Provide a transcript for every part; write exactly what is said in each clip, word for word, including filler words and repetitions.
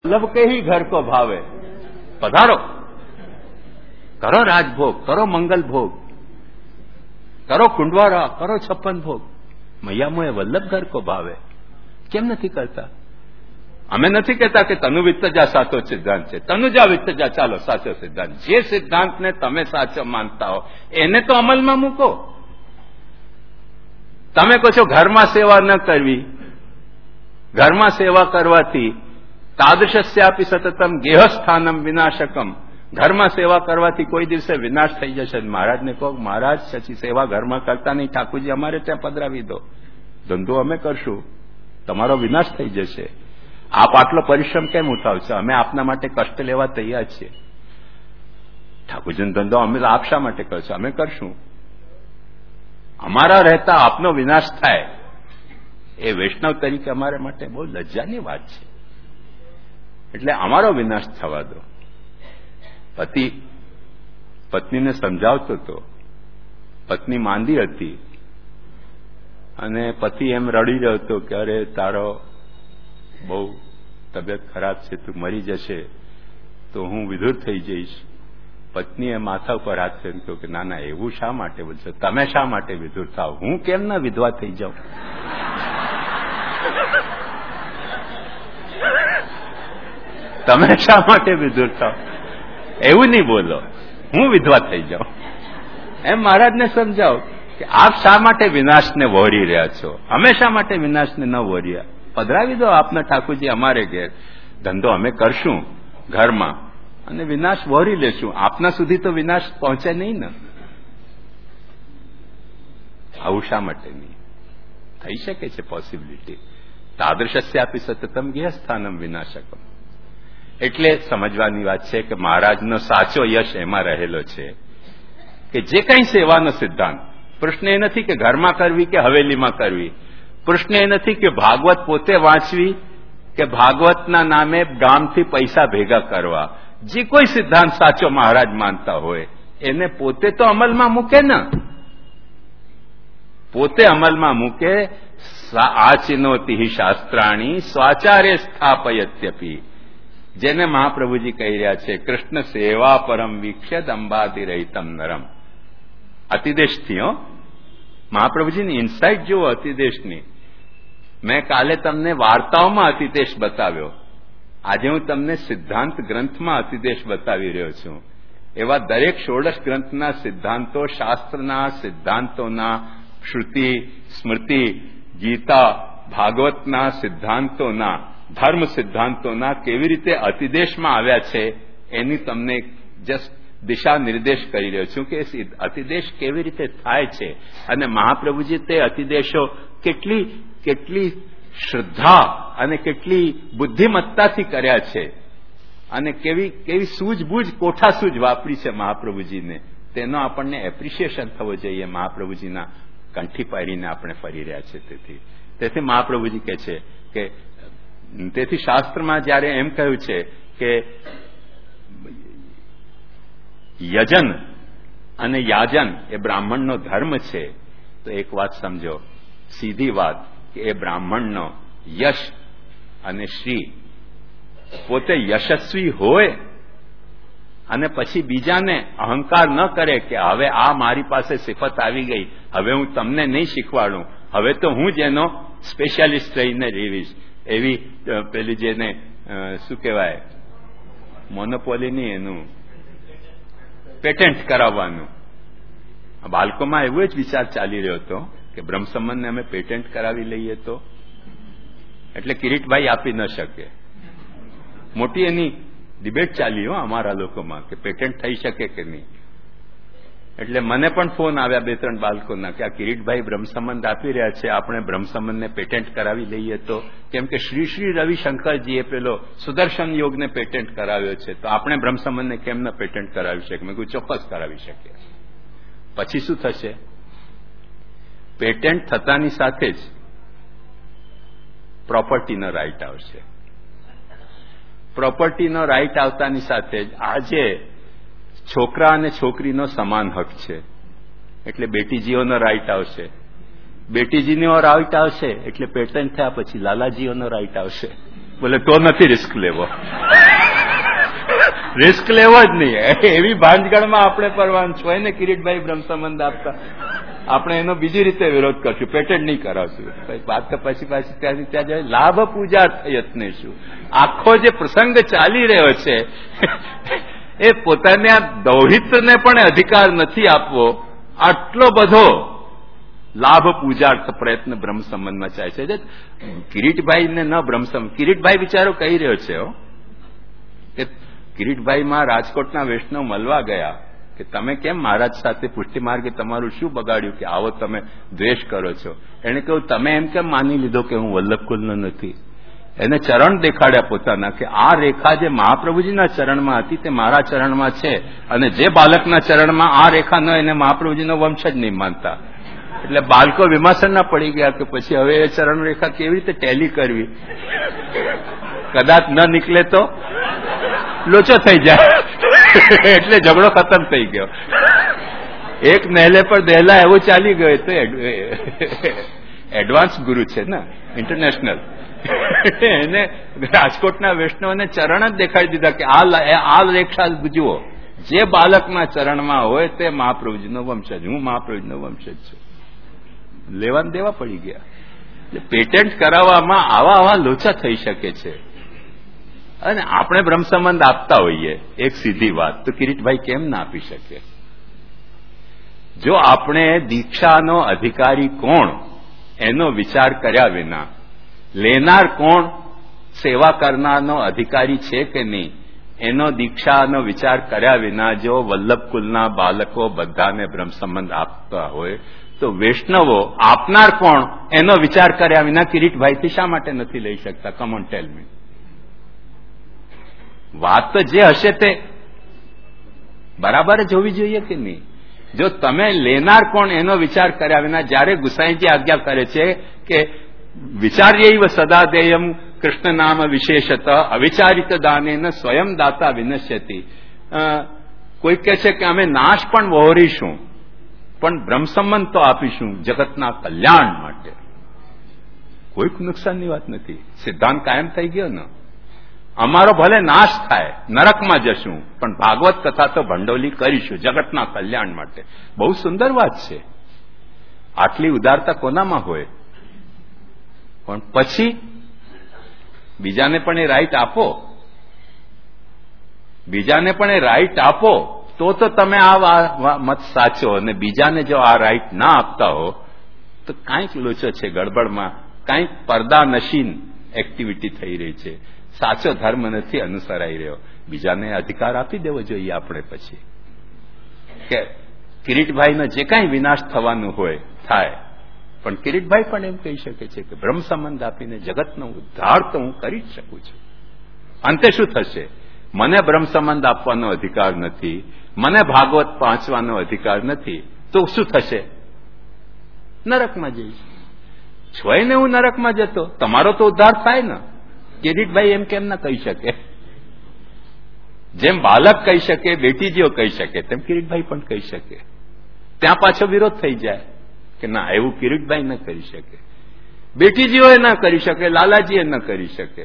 लब के ही घर को भावे, पधारो, करो राजभोग, करो मंगल भोग, करो कुंडवारा, करो छप्पन भोग. મૈયા મોએ વલ્લભ ઘર કો ભાવે. કેમ નથી કરતા? અમે નથી કહેતા કે તનુ વિત્તજા સાચો સિદ્ધાંત છે. તનુજા વિત્તજા ચાલો સાચો સિદ્ધાંત. જે સિદ્ધાંતને તમે સાચો માનતા હો એને તો અમલમાં મૂકો. તમે કહો છો ઘરમાં સેવા ન કરવી, ઘરમાં સેવા કરવાથી તાદૃશ્યાપી સતતમ ગેહસ્થાનમ વિનાશકમ, ઘરમાં સેવા કરવાથી કોઈ દિવસે વિનાશ થઈ જશે. મહારાજને કહો, મહારાજ પછી સેવા ઘરમાં કરતા નહીં, ઠાકોરજી અમારે ત્યાં પધરાવી દો, ધંધો અમે કરશું, તમારો વિનાશ થઈ જશે. આપ આટલો પરિશ્રમ કેમ ઉઠાવશો? અમે આપના માટે કષ્ટ લેવા તૈયાર છીએ. ઠાકોરજીનો ધંધો અમે આપ શા માટે કરશો? અમે કરશું. અમારા રહેતા આપનો વિનાશ થાય એ વૈષ્ણવ તરીકે અમારા માટે બહુ લજ્જાની વાત છે. એટલે અમારો વિનાશ થવા દો. પતિ પત્નીને સમજાવતો હતો. પત્ની માંદી હતી અને પતિ એમ રડી રહ્યો હતો કે અરે તારો બહુ તબિયત ખરાબ છે, તું મરી જશે તો હું વિધુર થઈ જઈશ. પત્નીએ માથા ઉપર હાથ ફેરવ્યો કહ્યું કે ના ના, એવું શા માટે બોલશો? તમે શા માટે વિધુર થાવ? હું કેમ ના વિધવા થઈ જાઉં? તમે શા માટે વિધુર થાવ? એવું નહીં બોલો, હું વિધવા થઈ જાઉં. એમ મહારાજને સમજાવો કે આપ શા માટે વિનાશને વહોરી રહ્યા છો? અમે શા માટે વિનાશને ન વહોર્યા? પધરાવી દો આપના ઠાકોરજી અમારે ઘેર, ધંધો અમે કરશું ઘરમાં અને વિનાશ વહોરી લેશું. આપના સુધી તો વિનાશ પહોંચે નહીં ને. આવું શા માટે નહીં? થઈ શકે છે પોસિબિલિટી. તાદૃશ્યાપી સતતમ ગેહસ્થાનમ વિનાશકમ. એટલે સમજવાની વાત છે કે મહારાજનો સાચો યશ એમાં રહેલો છે કે જે કંઈ સેવાનો સિદ્ધાંત, પ્રશ્ન એ નથી કે ઘરમાં કરવી કે હવેલીમાં કરવી, પ્રશ્ન એ નથી કે ભાગવત પોતે વાંચવી કે ભાગવતના નામે ગામથી પૈસા ભેગા કરવા. જે કોઈ સિદ્ધાંત સાચો મહારાજ માનતા હોય એને પોતે તો અમલમાં મૂકે ને, પોતે અમલમાં મૂકે. આચિનોતિ શાસ્ત્રાણી સ્વાચાર્ય સ્થાપયત્યપી, જેને મહાપ્રભુજી કહી રહ્યા છે કૃષ્ણ સેવા પરમ વીક્ષત અંબાતિ રહિતમ નરમ. અતિદેશથી હો, મહાપ્રભુજીની ઇન્સાઇટ જુઓ અતિદેશની. મેં કાલે તમને વાર્તાઓમાં અતિદેશ બતાવ્યો, આજે હું તમને સિદ્ધાંત ગ્રંથમાં અતિદેશ બતાવી રહ્યો છું. એવા દરેક ષોડશ ગ્રંથના સિદ્ધાંતો, શાસ્ત્રના સિદ્ધાંતોના, શ્રુતિ, સ્મૃતિ, ગીતા, ભાગવતના સિદ્ધાંતોના, ધર્મ સિદ્ધાંતોના કેવી રીતે અતિદેશમાં આવ્યા છે એની તમને જસ્ટ દિશા નિર્દેશ કરી રહ્યો છું કે અતિદેશ કેવી રીતે થાય છે અને મહાપ્રભુજી તે અતિદેશો કેટલી કેટલી શ્રદ્ધા અને કેટલી બુદ્ધિમત્તાથી કર્યા છે અને કેવી કેવી સૂઝબૂઝ કોઠાસૂઝ વાપરી છે મહાપ્રભુજીને. તેનો આપણને એપ્રિશિએશન થવો જોઈએ. મહાપ્રભુજીના કંઠી પાડીને આપણે ફરી રહ્યા છે. તેથી તેથી મહાપ્રભુજી કહે છે કે તેથી શાસ્ત્રમાં જયારે એમ કહ્યું છે કે યજન અને યાજન એ બ્રાહ્મણનો ધર્મ છે, તો એક વાત સમજો, સીધી વાત, કે એ બ્રાહ્મણનો યશ અને શ્રી પોતે યશસ્વી હોય અને પછી બીજાને અહંકાર ન કરે કે હવે આ મારી પાસે સિફત આવી ગઈ, હવે હું તમને નહીં શીખવાડું, હવે તો હું જ એનો સ્પેશિયાલિસ્ટ રહીને રેવીશ. એવી પેલી જેને શું કહેવાય, મોનોપોલીની એનું પેટેન્ટ કરાવવાનું. બાળકોમાં એવો જ વિચાર ચાલી રહ્યો હતો કે બ્રહ્મ સંબંધને અમે પેટેન્ટ કરાવી લઈએ તો, એટલે કિરીટભાઈ આપી ન શકે. મોટી એની ડિબેટ ચાલી હો અમારા લોકોમાં કે પેટેન્ટ થઈ શકે કે નહીં. એટલે મને પણ ફોન આવ્યા બે ત્રણ બાળકોના કે આ કિરીટભાઈ બ્રહ્મ સંબંધ આપી રહ્યા છે, આપણે બ્રહ્મ સંબંધને પેટેન્ટ કરાવી લઈએ તો, કેમ કે શ્રી શ્રી રવિશંકરજીએ પેલો સુદર્શન યોગને પેટેન્ટ કરાવ્યો છે, તો આપણે બ્રહ્મ સંબંધને કેમ ન પેટેન્ટ કરાવી શકીએ? મેં કહ્યું ચોક્કસ કરાવી શકીએ. પછી શું થશે? પેટેન્ટ થતાની સાથે જ પ્રોપર્ટીનો રાઇટ આવશે. પ્રોપર્ટીનો રાઇટ આવતાની સાથે જ આજે છોકરા અને છોકરીનો સમાન હક છે, એટલે બેટીજીઓનો રાઇટ આવશે. બેટીજીનો રાઇટ આવશે એટલે પેટેન્ટ થયા પછી લાલાજીઓનો રાઇટ આવશે. બોલે તો નથી રિસ્ક લેવો. રિસ્ક લેવો જ નહીં. એવી ભાંજગળમાં આપણે પરવાનું છો ને કિરીટભાઈ બ્રહ્મ સંબંધ આપતા આપણે એનો બીજી રીતે વિરોધ કરશું, પેટેન્ટ નહીં કરાવશું. વાત તો પછી પાછી ત્યાંથી ત્યાં જાય. લાભ પૂજા યત્ને શું આખો જે પ્રસંગ ચાલી રહ્યો છે એ પોતાને આ દૌહિત્રને પણ અધિકાર નથી આપવો. આટલો બધો લાભ પૂજાર્થ પ્રયત્ન બ્રહ્મ સંબંધમાં ચાલે છે. કિરીટભાઈને ન બ્રહ્મ સંબંધ, કિરીટભાઈ બિચારો કહી રહ્યો છે કે કિરીટભાઈમાં રાજકોટના વૈષ્ણવ મળવા ગયા કે તમે કેમ મહારાજ સાથે પુષ્ટિ માર્ગે તમારું શું બગાડ્યું કે આવો તમે દ્વેષ કરો છો. એને કહ્યું તમે એમ કેમ માની લીધો કે હું વલ્લભકુલનો નથી. એને ચરણ દેખાડ્યા પોતાના કે આ રેખા જે મહાપ્રભુજીના ચરણમાં હતી તે મારા ચરણમાં છે, અને જે બાલકના ચરણમાં આ રેખા ન એને મહાપ્રભુજીનો વંશ જ નહીં માનતા. એટલે બાળકો વિમાસણના પડી ગયા કે પછી હવે એ ચરણ રેખા કેવી રીતે ટેલી કરવી, કદાચ ન નીકળે તો લોચો થઈ જાય. એટલે ઝઘડો ખતમ થઈ ગયો. એક નહેલે પર દહેલા એવું ચાલી ગયું. તો એડવાન્સ ગુરુ છે ને, ઇન્ટરનેશનલ. એને રાજકોટના વૈષ્ણવને ચરણ જ દેખાડી દીધા કે આ રેખા જુઓ, જે બાલકના ચરણમાં હોય તે મહાપ્રભુજીનો વંશજ, હું મહાપ્રભુજીનો વંશજ છું. લેવા દેવા પડી ગયા. એટલે પેટેન્ટ કરાવવામાં આવા આવા લોચા થઈ શકે છે. અને આપણે બ્રહ્મ સંબંધ આપતા હોઈએ એક સીધી વાત, તો કિરીટભાઈ કેમ ના આપી શકે? જો આપણે દીક્ષાનો અધિકારી કોણ એનો વિચાર કર્યા વિના, લેનાર કોણ, સેવા કરનારનો અધિકારી છે કે નહીં એનો દીક્ષાનો વિચાર કર્યા વિના જો વલ્લભકુલના બાળકો બધાને બ્રહ્મ સંબંધ આપતા હોય તો વૈષ્ણવો આપનાર કોણ એનો વિચાર કર્યા વિના કિરીટભાઈથી શા માટે નથી લઈ શકતા? Come on tell me. વાત તો જે હશે તે બરાબર જ હોવી જોઈએ કે નહીં? જો તમે લેનાર કોણ એનો વિચાર કર્યા વિના, જયારે ગુસાઈજી આજ્ઞા કરે છે કે વિચાર્યૈવ સદા દેયમ કૃષ્ણ નામ વિશેષત અવિચારિત દાનેન સ્વયં દાતા વિનશ્યતિ. કોઈ કહે છે કે અમે નાશ પણ વહોરીશું પણ બ્રહ્મ સંબંધ તો આપીશું જગતના કલ્યાણ માટે. કોઈ નુકસાનની વાત નથી. સિદ્ધાંત કાયમ થઈ ગયો ને. અમારો ભલે નાશ થાય, નરકમાં જશું, પણ ભાગવત કથા તો ભંડોલી કરીશું જગતના કલ્યાણ માટે. બહુ સુંદર વાત છે. આટલી ઉદારતા કોનામાં હોય? પણ પછી બીજાને પણ એ રાઈટ આપો, બીજાને પણ એ રાઈટ આપો તો તો તમે આ મત સાચો. અને બીજાને જો આ રાઈટ ના આપતા હો તો કાંઈક લોચો છે ગડબડમાં, કાંઈક પડદા નશીન એક્ટિવિટી થઈ રહી છે. સાચો ધર્મ નથી અનુસરાઈ રહ્યો. બીજાને અધિકાર આપી દેવો જોઈએ આપણે પછી કે કિરીટભાઈનો જે કાંઈ વિનાશ થવાનું હોય થાય. પણ કિરીટભાઈ પણ એમ કહી શકે છે કે બ્રહ્મ સંબંધ આપીને જગતનો ઉદ્ધાર તો હું કરી જ શકું છું. અંતે શું થશે? મને બ્રહ્મ સંબંધ આપવાનો અધિકાર નથી, મને ભાગવત વાંચવાનો અધિકાર નથી, તો શું થશે? નરકમાં જઈશ. છોય ને હું નરકમાં જતો, તમારો તો ઉદ્ધાર થાય ને. કિરીટભાઈ એમ કેમ ના કહી શકે? જેમ બાલક કહી શકે, બેટીજીઓ કહી શકે, તેમ કિરીટભાઈ પણ કહી શકે. ત્યાં પાછો વિરોધ થઈ જાય કે ના, એવું કિરીટભાઈ ન કરી શકે, બેટીજીઓ ન કરી શકે, લાલાજી ન કરી શકે.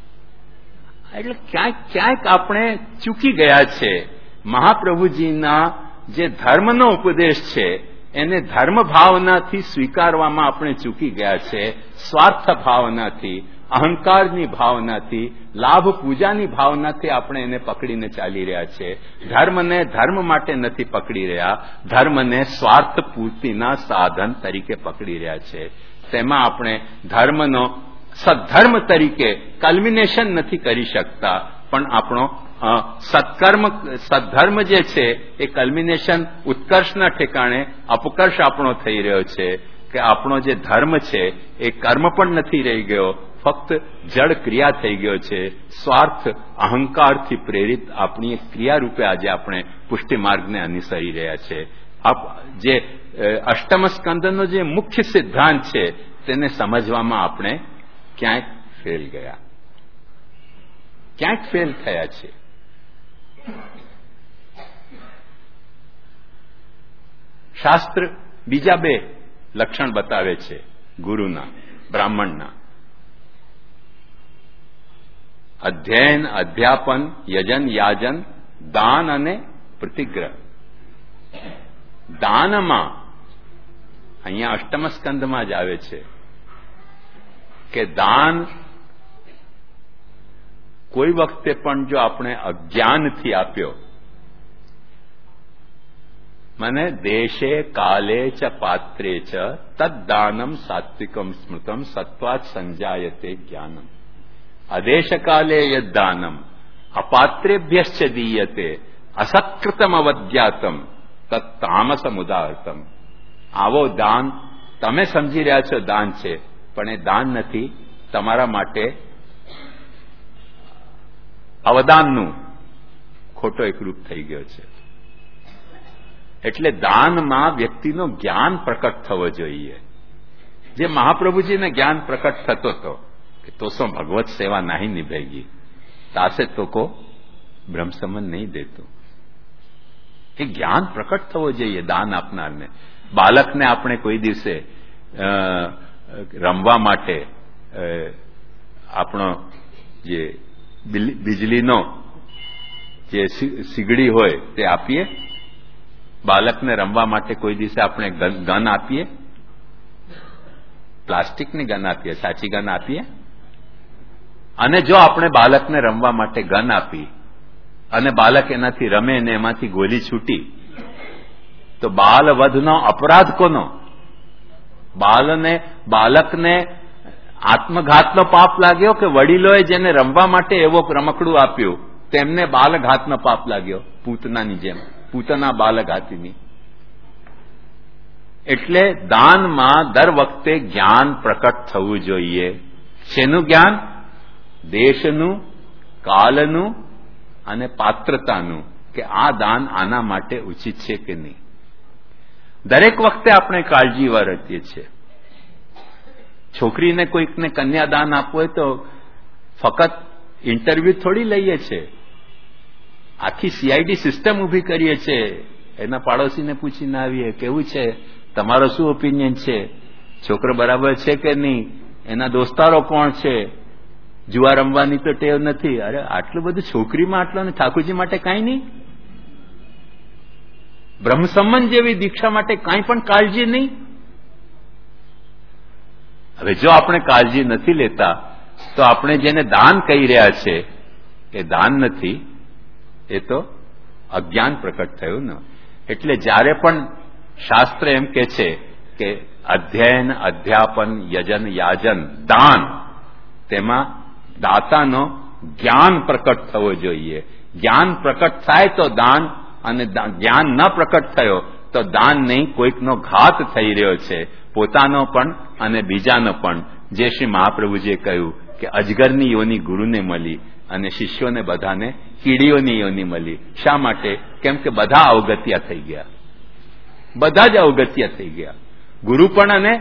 એટલે ક્યાંક ક્યાંક આપણે ચૂકી ગયા છે. મહાપ્રભુજીના જે ધર્મનો ઉપદેશ છે એને ધર્મ ભાવનાથી સ્વીકારવામાં આપણે ચૂકી ગયા છે. સ્વાર્થ ભાવનાથી, અહંકારની ભાવનાથી, લાભ પૂજાની ભાવનાથી આપણે એને પકડીને ચાલી રહ્યા છે. ધર્મને ધર્મ માટે નથી પકડી રહ્યા, ધર્મને સ્વાર્થ પૂર્તિના સાધન તરીકે પકડી રહ્યા છે. તેમાં આપણે ધર્મનો સદ્ધર્મ તરીકે કલ્મિનેશન નથી કરી શકતા, પણ આપણો સત્કર્મ સદ્ધર્મ જે છે એ કલ્મિનેશન ઉત્કર્ષના ઠેકાણે અપકર્ષ આપણો થઈ રહ્યો છે. કે આપણો જે ધર્મ છે એ કર્મ પણ નથી રહી ગયો, ફક્ત જડ ક્રિયા થઈ ગયો છે. સ્વાર્થ અહંકારથી પ્રેરિત આપણી એક ક્રિયા રૂપે આજે આપણે પુષ્ટિ માર્ગને અનુસરી રહ્યા છે. જે અષ્ટમ સ્કંદનો જે મુખ્ય સિદ્ધાંત છે તેને સમજવામાં આપણે ક્યાંક ફેલ ગયા, ક્યાંક ફેલ થયા છે. શાસ્ત્ર બીજા બે લક્ષણ બતાવે છે ગુરુના, બ્રાહ્મણના. અધ્યયન, અધ્યાપન, યજન, યાજન, દાન અને પ્રતિગ્રહ. દાનમાં અહીંયા અષ્ટમ સ્કંદમાં જ આવે છે કે દાન કોઈ વખતે પણ જો આપણે અજ્ઞાનથી આપ્યો, મને દેશે કાલે ચ પાત્રે ચ તદ્દાનમ સાત્વિકમ સ્મૃતમ સત્વાત સંજાયતે જ્ઞાનમ. અદેશ કાલે યદ્દાનમ અપાત્રેભ્યશ્ચ દીયતે અસત્કૃતમ અવજ્ઞાતમ તત્તામસમુદાહૃતમ. આવો દાન તમે સમજી રહ્યા છો દાન છે, પણ એ દાન નથી, તમારા માટે અવદાનનું ખોટો એક રૂપ થઈ ગયો છે. એટલે દાનમાં વ્યક્તિનો જ્ઞાન પ્રકટ થવો જોઈએ. જે મહાપ્રભુજીને જ્ઞાન પ્રકટ થતો હતો કે તો સો ભગવત સેવા નહીં નિભેગી, તાસે તો કો બ્રહ્મ સંબંધ નહીં દેતો. એ જ્ઞાન પ્રકટ થવો જોઈએ દાન આપનારને. બાળકને આપણે કોઈ દિવસે રમવા માટે આપણો જે વીજળીનો જે સીગડી હોય તે આપીએ? બાળકને રમવા માટે કોઈ દિવસે આપણે ગન આપીએ? પ્લાસ્ટિકની ગન આપીએ, સાચી ગન આપીએ? અને જો આપણે બાળકને રમવા માટે ગન આપી અને બાળક એનાથી રમે ને એમાંથી ગોલી છૂટી, તો બાલ વધનો અપરાધ કોનો? બાલને બાળકને આત્મઘાતનો પાપ લાગ્યો કે વડીલોએ જેને રમવા માટે એવો રમકડું આપ્યું તેમને બાલઘાતનો પાપ લાગ્યો? પૂતનાની જેમ, પૂતના બાલઘાતીની. એટલે દાનમાં દર વખતે જ્ઞાન પ્રકટ થવું જોઈએ. શેનું જ્ઞાન? દેશનું, કાલનું અને પાત્રતાનું, કે આ દાન આના માટે ઉચિત છે કે નહીં. દરેક વખતે આપણે કાળજી વર્તીએ છીએ. છોકરીને કોઈકને કન્યાદાન આપવું હોય તો ફક્ત ઇન્ટરવ્યુ થોડી લઈએ છીએ, આખી સીઆઈડી સિસ્ટમ ઉભી કરીએ છીએ. એના પાડોશીને પૂછીને આવીએ કેવું છે, તમારો શું ઓપિનિયન છે, છોકરો બરાબર છે કે નહીં, એના દોસ્તારો કોણ છે, જુઆ રમવાની તો ટેવ નથી. અરે આટલું બધું છોકરીમાં આટલું ને ઠાકોરજી માટે કાંઈ નહીં? બ્રહ્મ સંબંધ જેવી દીક્ષા માટે કાંઈ પણ કાળજી નહીં? હવે જો આપણે કાળજી નથી લેતા તો આપણે જેને દાન કહી રહ્યા છે એ દાન નથી, એ તો અજ્ઞાન પ્રકટ થયું ને. એટલે જ્યારે પણ શાસ્ત્ર એમ કે છે કે અધ્યયન, અધ્યાપન, યજન, યાજન, દાન, તેમાં દાતાનો જ્ઞાન પ્રકટ થવો જોઈએ. જ્ઞાન પ્રકટ થાય તો દાન, અને જ્ઞાન ન પ્રકટ થયો તો દાન નહીં, કોઈકનો ઘાત થઈ રહ્યો છે, પોતાનો પણ અને બીજાનો પણ. જે શ્રી મહાપ્રભુજીએ કહ્યું કે અજગરની યોની ગુરુને મળી અને શિષ્યોને બધાને કીડીઓની યોની મળી. શા માટે? કેમ કે બધા અવગત્યા થઈ ગયા, બધા જ અવગત્યા થઈ ગયા. ગુરુ પણ અને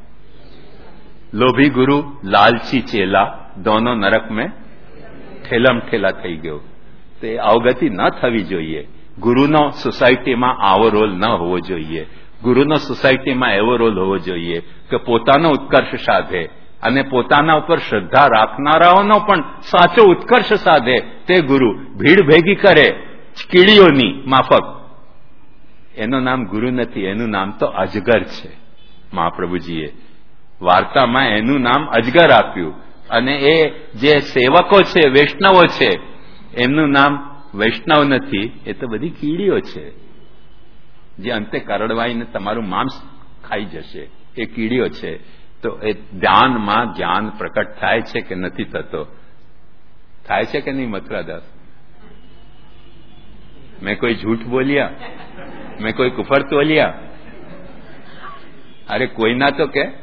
લોભી ગુરુ, લાલચી ચેલા, દોનો નરક મેં ઠેલમ ઠેલા થઈ ગયો. તે અવગતિ ન થવી જોઈએ. ગુરુનો સોસાયટીમાં આવો રોલ ન હોવો જોઈએ. ગુરુનો સોસાયટીમાં એવો રોલ હોવો જોઈએ કે પોતાનો ઉત્કર્ષ સાધે અને પોતાના ઉપર શ્રદ્ધા રાખનારાઓનો પણ સાચો ઉત્કર્ષ સાધે તે ગુરુ. ભીડ ભેગી કરે કીડીઓની માફક, એનું નામ ગુરુ નથી, એનું નામ તો અજગર છે. મહાપ્રભુજીએ વાર્તામાં એનું નામ અજગર આપ્યું. અને એ જે સેવકો છે, વૈષ્ણવો છે, એમનું નામ વૈષ્ણવ નથી, એ તો બધી કીડીઓ છે જે અંતે કરડવાઈને તમારું માંસ ખાઈ જશે. એ કીડીઓ છે. તો એ ધ્યાનમાં જ્ઞાન પ્રકટ થાય છે કે નથી થતો? થાય છે કે નહીં મથુરાદાસ? મેં કોઈ झूठ બોલ્યા? મેં કોઈ કુફર તોલ્યા? અરે કોઈના તો કે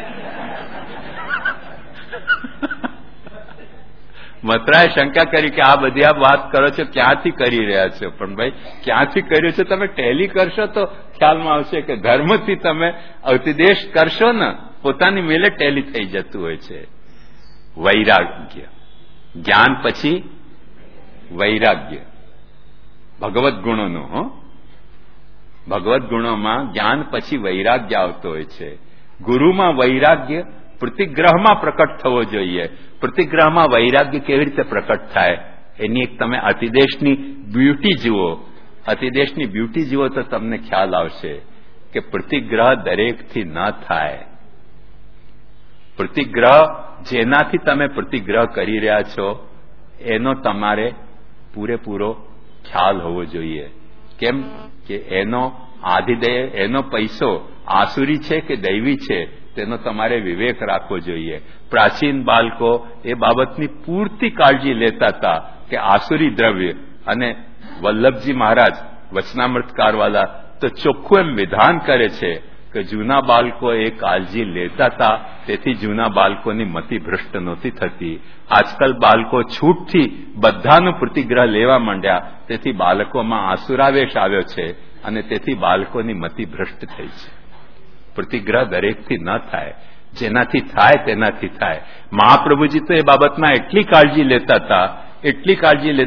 મથુરાએ શંકા કરી કે આ બધી આપ વાત કરો છો ક્યાંથી કરી રહ્યા છો? પણ ભાઈ ક્યાંથી કર્યું છે તમે ટેલી કરશો તો ખ્યાલમાં આવશે કે ધર્મથી તમે અતિદેશ કરશો ને પોતાની મેલે ટેલી થઈ જતું હોય છે. વૈરાગ્ય, જ્ઞાન પછી વૈરાગ્ય, ભગવત ગુણોનો. હો, ભગવત ગુણોમાં જ્ઞાન પછી વૈરાગ્ય આવતો હોય છે. ગુરુમાં વૈરાગ્ય, પ્રતિગ્રહમાં પ્રકટ થવો જોઈએ. પ્રતિગ્રહમાં વૈરાગ્ય કેવી રીતે પ્રકટ થાય એની એક તમે અતિદેશની બ્યુટી જુઓ. અતિદેશની બ્યુટી જુઓ તો તમને ખ્યાલ આવશે કે પ્રતિગ્રહ દરેકથી ન થાય. પ્રતિગ્રહ જેનાથી તમે પ્રતિગ્રહ કરી રહ્યા છો એનો તમારે પૂરેપૂરો ખ્યાલ હોવો જોઈએ. કેમ કે એનો આધિદેય, એનો પૈસો આસુરી છે કે દૈવી છે તેનો તમારે વિવેક રાખવો જોઈએ. પ્રાચીન બાળકો એ બાબતની પૂરતી કાળજી લેતા હતા કે આસુરી દ્રવ્ય, અને વલ્લભજી મહારાજ વચનામૃતકારવાલા તો ચોખ્ખું એમ વિધાન કરે છે કે જૂના બાળકો એ કાળજી લેતા હતા, તેથી જૂના બાળકોની મતિ ભ્રષ્ટ નહોતી થતી. આજકાલ બાળકો છૂટથી બધાનું પ્રતિગ્રહ લેવા માંડ્યા, તેથી બાળકોમાં આસુરાવેશ આવ્યો છે અને તેથી બાળકોની મતિ ભ્રષ્ટ થઈ છે. પ્રતિગ્રહ દરેકથી ન થાય, જેનાથી થાય તેનાથી થાય. મહાપ્રભુજી તો એ બાબતમાં એટલી કાળજી લેતા હતા, એટલી કાળજી લેતા